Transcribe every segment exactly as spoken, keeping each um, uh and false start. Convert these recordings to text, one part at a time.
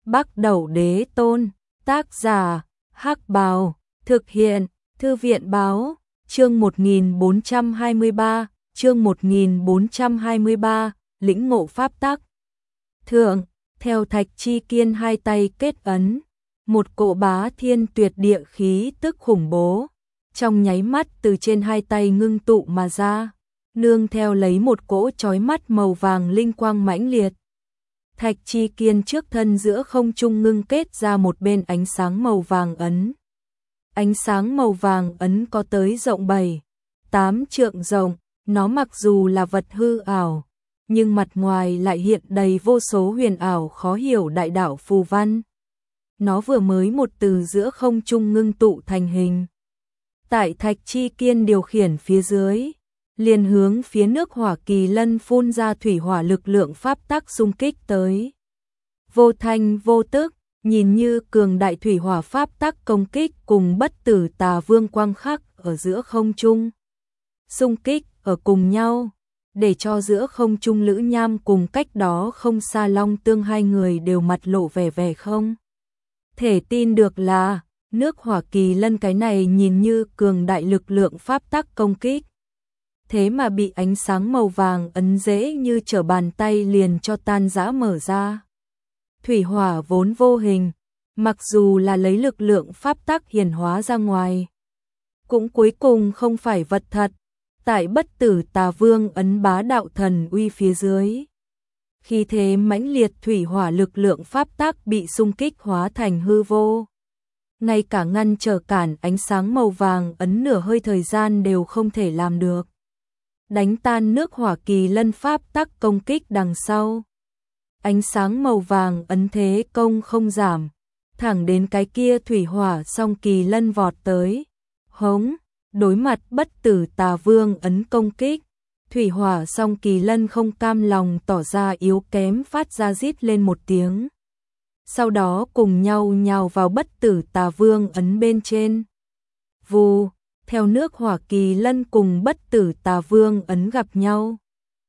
Bắc Đẩu Đế Tôn, tác giả, Hắc Bào, thực hiện, Thư viện Báo, chương một nghìn bốn trăm hai mươi ba, chương một nghìn bốn trăm hai mươi ba, lĩnh ngộ pháp tắc. Thượng, theo Thạch Chi Kiên hai tay kết ấn, một cỗ bá thiên tuyệt địa khí tức khủng bố, trong nháy mắt từ trên hai tay ngưng tụ mà ra, nương theo lấy một cỗ chói mắt màu vàng linh quang mãnh liệt. Thạch Chi Kiên trước thân giữa không trung ngưng kết ra một bên ánh sáng màu vàng ấn. Ánh sáng màu vàng ấn có tới rộng bảy, tám trượng rộng, nó mặc dù là vật hư ảo, nhưng mặt ngoài lại hiện đầy vô số huyền ảo khó hiểu đại đạo phù văn. Nó vừa mới một từ giữa không trung ngưng tụ thành hình. Tại Thạch Chi Kiên điều khiển phía dưới, liền hướng phía nước Hỏa Kỳ Lân phun ra thủy hỏa lực lượng pháp tắc xung kích tới. Vô thanh vô tức, nhìn như cường đại thủy hỏa pháp tắc công kích cùng bất tử tà vương quang khắc ở giữa không trung. Xung kích ở cùng nhau, để cho giữa không trung Lữ Nham cùng cách đó không xa Long Tương hai người đều mặt lộ vẻ vẻ không thể tin được là nước Hỏa Kỳ Lân cái này nhìn như cường đại lực lượng pháp tắc công kích. Thế mà bị ánh sáng màu vàng ấn dễ như trở bàn tay liền cho tan rã mở ra. Thủy hỏa vốn vô hình, mặc dù là lấy lực lượng pháp tắc hiển hóa ra ngoài, cũng cuối cùng không phải vật thật. Tại bất tử tà vương ấn bá đạo thần uy phía dưới, khi thế mãnh liệt thủy hỏa lực lượng pháp tắc bị xung kích hóa thành hư vô. Ngay cả ngăn trở cản ánh sáng màu vàng ấn nửa hơi thời gian đều không thể làm được. Đánh tan nước Hỏa Kỳ Lân pháp tắc công kích đằng sau. Ánh sáng màu vàng ấn thế công không giảm, thẳng đến cái kia thủy hỏa song Kỳ Lân vọt tới. Hống, đối mặt bất tử tà vương ấn công kích, thủy hỏa song Kỳ Lân không cam lòng tỏ ra yếu kém phát ra rít lên một tiếng. Sau đó cùng nhau nhào vào bất tử tà vương ấn bên trên. Vù, theo nước Hỏa Kỳ Lân cùng bất tử tà vương ấn gặp nhau,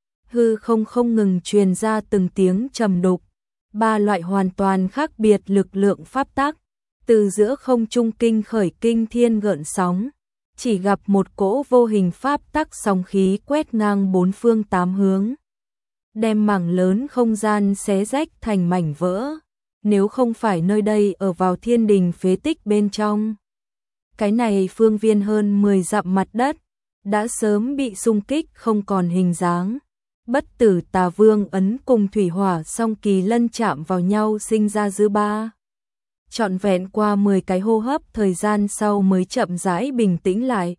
hư không không ngừng truyền ra từng tiếng trầm đục. Ba loại hoàn toàn khác biệt lực lượng pháp tắc, từ giữa không trung kinh khởi kinh thiên gợn sóng, chỉ gặp một cỗ vô hình pháp tắc sóng khí quét ngang bốn phương tám hướng, đem mảng lớn không gian xé rách thành mảnh vỡ. Nếu không phải nơi đây ở vào thiên đình phế tích bên trong, cái này phương viên hơn mười dặm mặt đất đã sớm bị xung kích không còn hình dáng. Bất tử tà vương ấn cùng thủy hỏa song Kỳ Lân chạm vào nhau sinh ra dư ba. Trọn vẹn qua mười cái hô hấp thời gian sau mới chậm rãi bình tĩnh lại.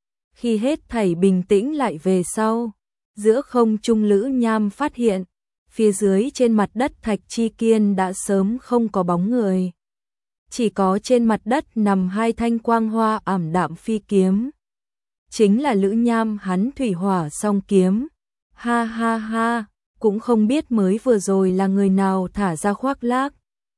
Khi hết thảy bình tĩnh lại về sau, giữa không trung Lữ Nham phát hiện, phía dưới trên mặt đất Thạch Chi Kiên đã sớm không có bóng người. Chỉ có trên mặt đất nằm hai thanh quang hoa ảm đạm phi kiếm. Chính là Lữ Nham hắn thủy hỏa song kiếm. Ha ha ha, cũng không biết mới vừa rồi là người nào thả ra khoác lác.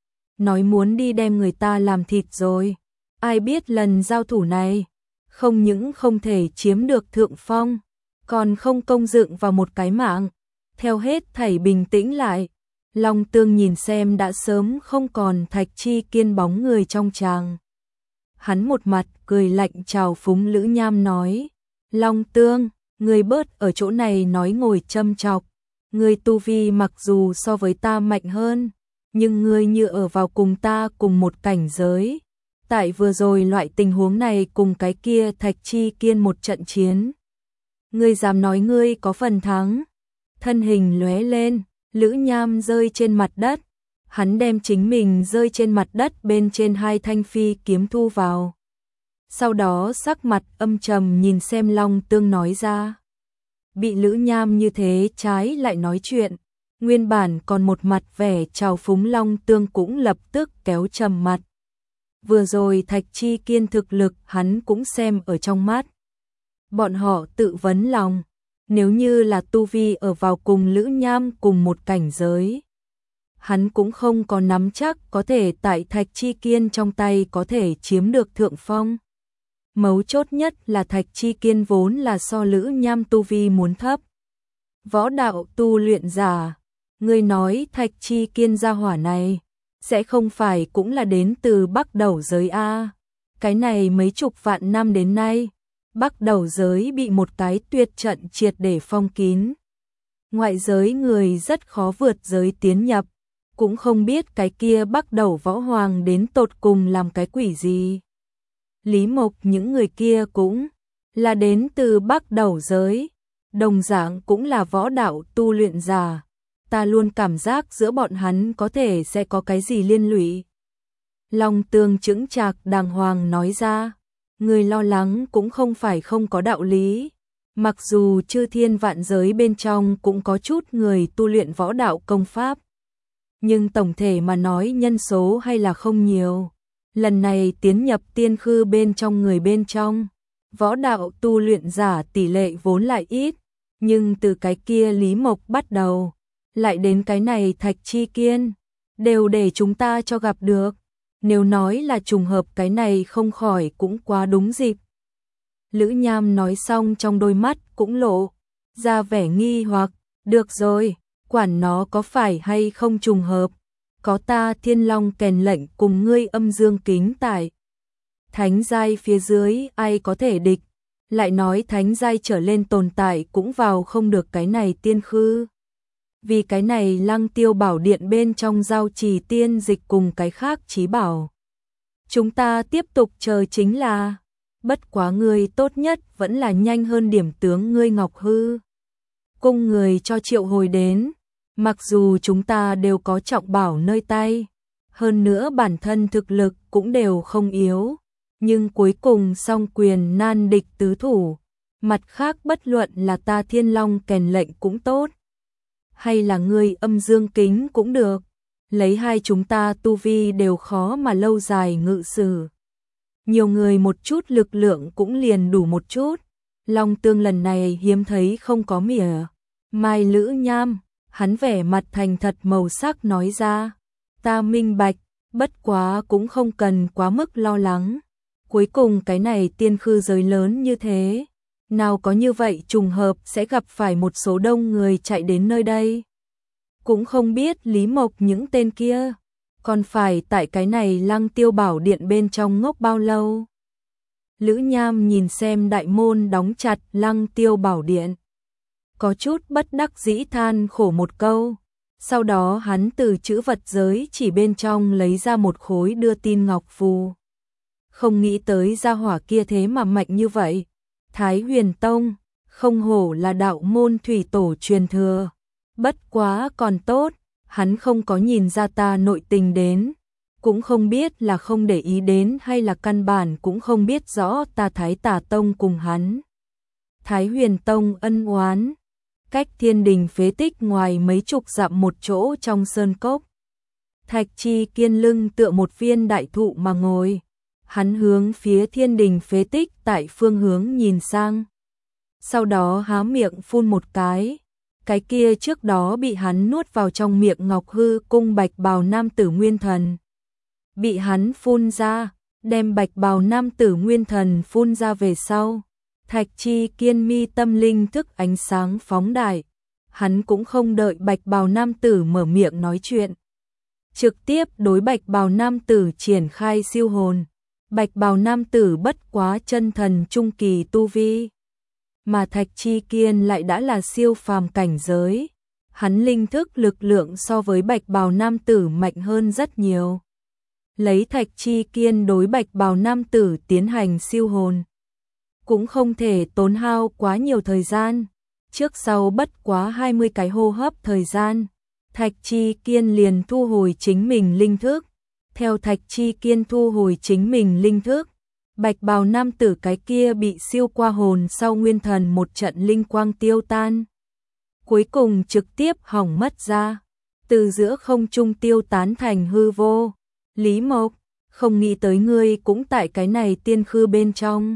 Nói muốn đi đem người ta làm thịt rồi. Ai biết lần giao thủ này, không những không thể chiếm được thượng phong, còn không công dựng vào một cái mạng. Theo hết thảy bình tĩnh lại, Long Tương nhìn xem đã sớm không còn Thạch Chi Kiên bóng người trong tràng. Hắn một mặt cười lạnh chào phúng Lữ Nham nói, Long Tương, người bớt ở chỗ này nói ngồi châm chọc, người tu vi mặc dù so với ta mạnh hơn, nhưng ngươi như ở vào cùng ta cùng một cảnh giới. Tại vừa rồi loại tình huống này cùng cái kia Thạch Chi Kiên một trận chiến, ngươi dám nói ngươi có phần thắng? Thân hình lóe lên, Lữ Nham rơi trên mặt đất, hắn đem chính mình rơi trên mặt đất bên trên hai thanh phi kiếm thu vào. Sau đó sắc mặt âm trầm nhìn xem Long Tương nói ra. Bị Lữ Nham như thế trái lại nói chuyện, nguyên bản còn một mặt vẻ trào phúng Long Tương cũng lập tức kéo trầm mặt. Vừa rồi Thạch Chi Kiên thực lực hắn cũng xem ở trong mắt. Bọn họ tự vấn lòng, nếu như là tu vi ở vào cùng Lữ Nham cùng một cảnh giới, hắn cũng không có nắm chắc có thể tại Thạch Chi Kiên trong tay có thể chiếm được thượng phong. Mấu chốt nhất là Thạch Chi Kiên vốn là so Lữ Nham tu vi muốn thấp. Võ đạo tu luyện giả, ngươi nói Thạch Chi Kiên gia hỏa này, sẽ không phải cũng là đến từ Bắc Đầu giới a? Cái này mấy chục vạn năm đến nay, Bắc Đầu giới bị một cái tuyệt trận triệt để phong kín. Ngoại giới người rất khó vượt giới tiến nhập, cũng không biết cái kia Bắc Đầu võ hoàng đến tột cùng làm cái quỷ gì. Lý Mộc những người kia cũng là đến từ Bắc Đầu giới, đồng dạng cũng là võ đạo tu luyện giả. Ta luôn cảm giác giữa bọn hắn có thể sẽ có cái gì liên lụy. Long Tương chững chạc đàng hoàng nói ra, người lo lắng cũng không phải không có đạo lý. Mặc dù chư thiên vạn giới bên trong cũng có chút người tu luyện võ đạo công pháp, nhưng tổng thể mà nói nhân số hay là không nhiều. Lần này tiến nhập tiên khư bên trong người bên trong, võ đạo tu luyện giả tỷ lệ vốn lại ít, nhưng từ cái kia Lý Mộc bắt đầu, lại đến cái này Thạch Chi Kiên, đều để chúng ta cho gặp được. Nếu nói là trùng hợp cái này không khỏi cũng quá đúng dịp. Lữ Nham nói xong trong đôi mắt cũng lộ ra vẻ nghi hoặc, được rồi, quản nó có phải hay không trùng hợp, có ta Thiên Long kèn lệnh cùng ngươi âm dương kính tại. Thánh giai phía dưới ai có thể địch, lại nói thánh giai trở lên tồn tại cũng vào không được cái này tiên khư. Vì cái này Lăng Tiêu Bảo Điện bên trong giao trì tiên dịch cùng cái khác chí bảo. Chúng ta tiếp tục chờ chính là, bất quá ngươi tốt nhất vẫn là nhanh hơn điểm tướng ngươi Ngọc Hư cung người cho triệu hồi đến. Mặc dù chúng ta đều có trọng bảo nơi tay, hơn nữa bản thân thực lực cũng đều không yếu, nhưng cuối cùng song quyền nan địch tứ thủ. Mặt khác bất luận là ta Thiên Long kèn lệnh cũng tốt, hay là ngươi âm dương kính cũng được, lấy hai chúng ta tu vi đều khó mà lâu dài ngự sử. Nhiều người một chút lực lượng cũng liền đủ một chút. Long Tương lần này hiếm thấy không có mỉa mai Lữ Nham, hắn vẻ mặt thành thật màu sắc nói ra, ta minh bạch, bất quá cũng không cần quá mức lo lắng. Cuối cùng cái này tiên khư giới lớn như thế, nào có như vậy trùng hợp sẽ gặp phải một số đông người chạy đến nơi đây. Cũng không biết Lý Mộc những tên kia còn phải tại cái này Lăng Tiêu Bảo Điện bên trong ngốc bao lâu. Lữ Nham nhìn xem đại môn đóng chặt Lăng Tiêu Bảo Điện, có chút bất đắc dĩ than khổ một câu. Sau đó hắn từ chữ vật giới chỉ bên trong lấy ra một khối đưa tin ngọc phù. Không nghĩ tới gia hỏa kia thế mà mạnh như vậy. Thái Huyền Tông, không hổ là đạo môn thủy tổ truyền thừa. Bất quá còn tốt, hắn không có nhìn ra ta nội tình đến. Cũng không biết là không để ý đến hay là căn bản cũng không biết rõ ta Thái Tà Tông cùng hắn. Thái Huyền Tông ân oán. Cách Thiên Đình phế tích ngoài mấy chục dặm một chỗ trong sơn cốc. Thạch Chi Kiên lưng tựa một viên đại thụ mà ngồi. Hắn hướng phía Thiên Đình phế tích tại phương hướng nhìn sang. Sau đó há miệng phun một cái. Cái kia trước đó bị hắn nuốt vào trong miệng Ngọc Hư cung bạch bào nam tử nguyên thần. Bị hắn phun ra, đem bạch bào nam tử nguyên thần phun ra về sau. Thạch Chi Kiên mi tâm linh thức ánh sáng phóng đại. Hắn cũng không đợi bạch bào nam tử mở miệng nói chuyện. Trực tiếp đối bạch bào nam tử triển khai siêu hồn. Bạch bào nam tử bất quá chân thần trung kỳ tu vi. Mà Thạch Chi Kiên lại đã là siêu phàm cảnh giới. Hắn linh thức lực lượng so với bạch bào nam tử mạnh hơn rất nhiều. Lấy Thạch Chi Kiên đối bạch bào nam tử tiến hành siêu hồn. Cũng không thể tốn hao quá nhiều thời gian. Trước sau bất quá hai mươi cái hô hấp thời gian. Thạch Chi Kiên liền thu hồi chính mình linh thức. Theo Thạch Chi Kiên thu hồi chính mình linh thức, bạch bào nam tử cái kia bị siêu qua hồn sau nguyên thần một trận linh quang tiêu tan. Cuối cùng trực tiếp hỏng mất ra, từ giữa không trung tiêu tán thành hư vô. Lý Mộc, không nghĩ tới ngươi cũng tại cái này tiên khư bên trong.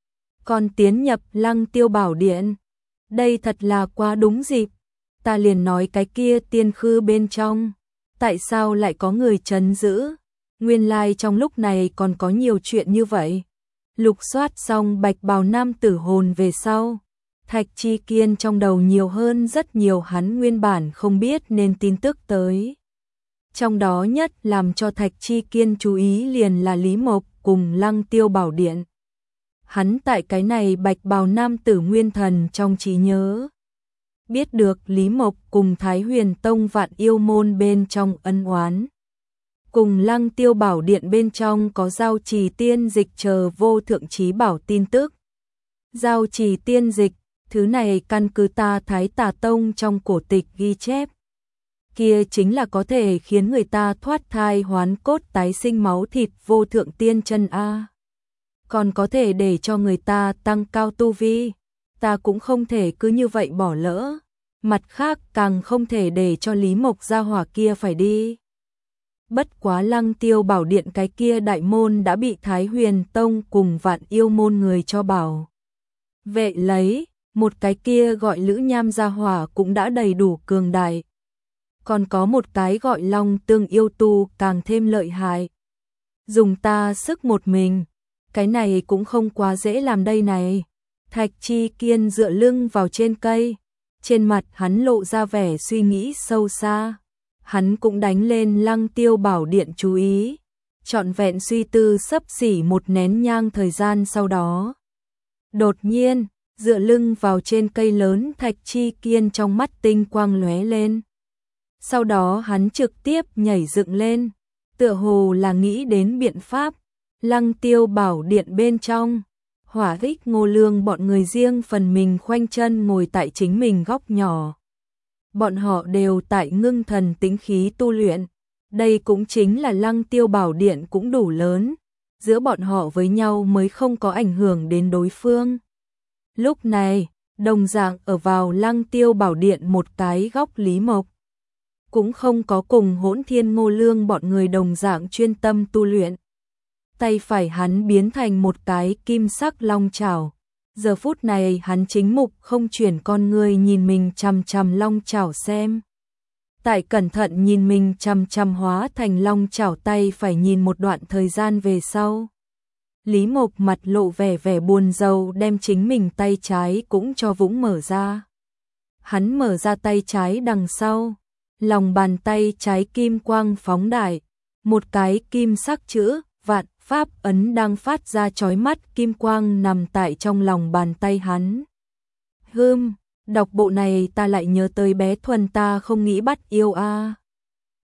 Còn tiến nhập Lăng Tiêu Bảo Điện. Đây thật là quá đúng dịp. Ta liền nói cái kia tiên khư bên trong. Tại sao lại có người trấn giữ? Nguyên lai trong lúc này còn có nhiều chuyện như vậy. Lục soát xong bạch bào nam tử hồn về sau. Thạch Chi Kiên trong đầu nhiều hơn rất nhiều hắn nguyên bản không biết nên tin tức tới. Trong đó nhất làm cho Thạch Chi Kiên chú ý liền là Lý Mộc cùng Lăng Tiêu Bảo Điện. Hắn tại cái này bạch bào nam tử nguyên thần trong trí nhớ. Biết được Lý Mộc cùng Thái Huyền Tông Vạn Yêu Môn bên trong ân oán. Cùng Lăng Tiêu Bảo Điện bên trong có giao trì tiên dịch chờ vô thượng trí bảo tin tức. Giao trì tiên dịch, thứ này căn cứ ta Thái Tà Tông trong cổ tịch ghi chép. Kia chính là có thể khiến người ta thoát thai hoán cốt tái sinh máu thịt vô thượng tiên chân A. Còn có thể để cho người ta tăng cao tu vi. Ta cũng không thể cứ như vậy bỏ lỡ. Mặt khác càng không thể để cho Lý Mộc gia hỏa kia phải đi. Bất quá Lăng Tiêu Bảo Điện cái kia đại môn đã bị Thái Huyền Tông cùng Vạn Yêu Môn người cho bảo vệ lấy, một cái kia gọi Lữ Nham gia hỏa cũng đã đầy đủ cường đại. Còn có một cái gọi Long Tương yêu tu càng thêm lợi hại. Dùng ta sức một mình, cái này cũng không quá dễ làm đây này. Thạch Chi Kiên dựa lưng vào trên cây, trên mặt hắn lộ ra vẻ suy nghĩ sâu xa. Hắn cũng đánh lên Lăng Tiêu Bảo Điện chú ý, trọn vẹn suy tư sấp xỉ một nén nhang thời gian sau đó. Đột nhiên, dựa lưng vào trên cây lớn Thạch Chi Kiên trong mắt tinh quang lóe lên. Sau đó hắn trực tiếp nhảy dựng lên, tựa hồ là nghĩ đến biện pháp. Lăng Tiêu Bảo Điện bên trong, Hỏa Ích Ngô Lương bọn người riêng phần mình khoanh chân ngồi tại chính mình góc nhỏ. Bọn họ đều tại ngưng thần tĩnh khí tu luyện. Đây cũng chính là Lăng Tiêu Bảo Điện cũng đủ lớn, giữa bọn họ với nhau mới không có ảnh hưởng đến đối phương. Lúc này, đồng dạng ở vào Lăng Tiêu Bảo Điện một cái góc Lý Mộc. Cũng không có cùng Hỗn Thiên Ngô Lương bọn người đồng dạng chuyên tâm tu luyện. Tay phải hắn biến thành một cái kim sắc long chảo. Giờ phút này hắn chính mục không chuyển con người nhìn mình chằm chằm long chảo xem. Tại cẩn thận nhìn mình chằm chằm hóa thành long chảo tay phải nhìn một đoạn thời gian về sau. Lý Mộc mặt lộ vẻ vẻ buồn rầu đem chính mình tay trái cũng cho vũng mở ra. Hắn mở ra tay trái đằng sau. Lòng bàn tay trái kim quang phóng đại. Một cái kim sắc chữ Vạn Pháp ấn đang phát ra chói mắt kim quang nằm tại trong lòng bàn tay hắn. Hừm, đọc bộ này ta lại nhớ tới bé Thuần ta không nghĩ bắt yêu a.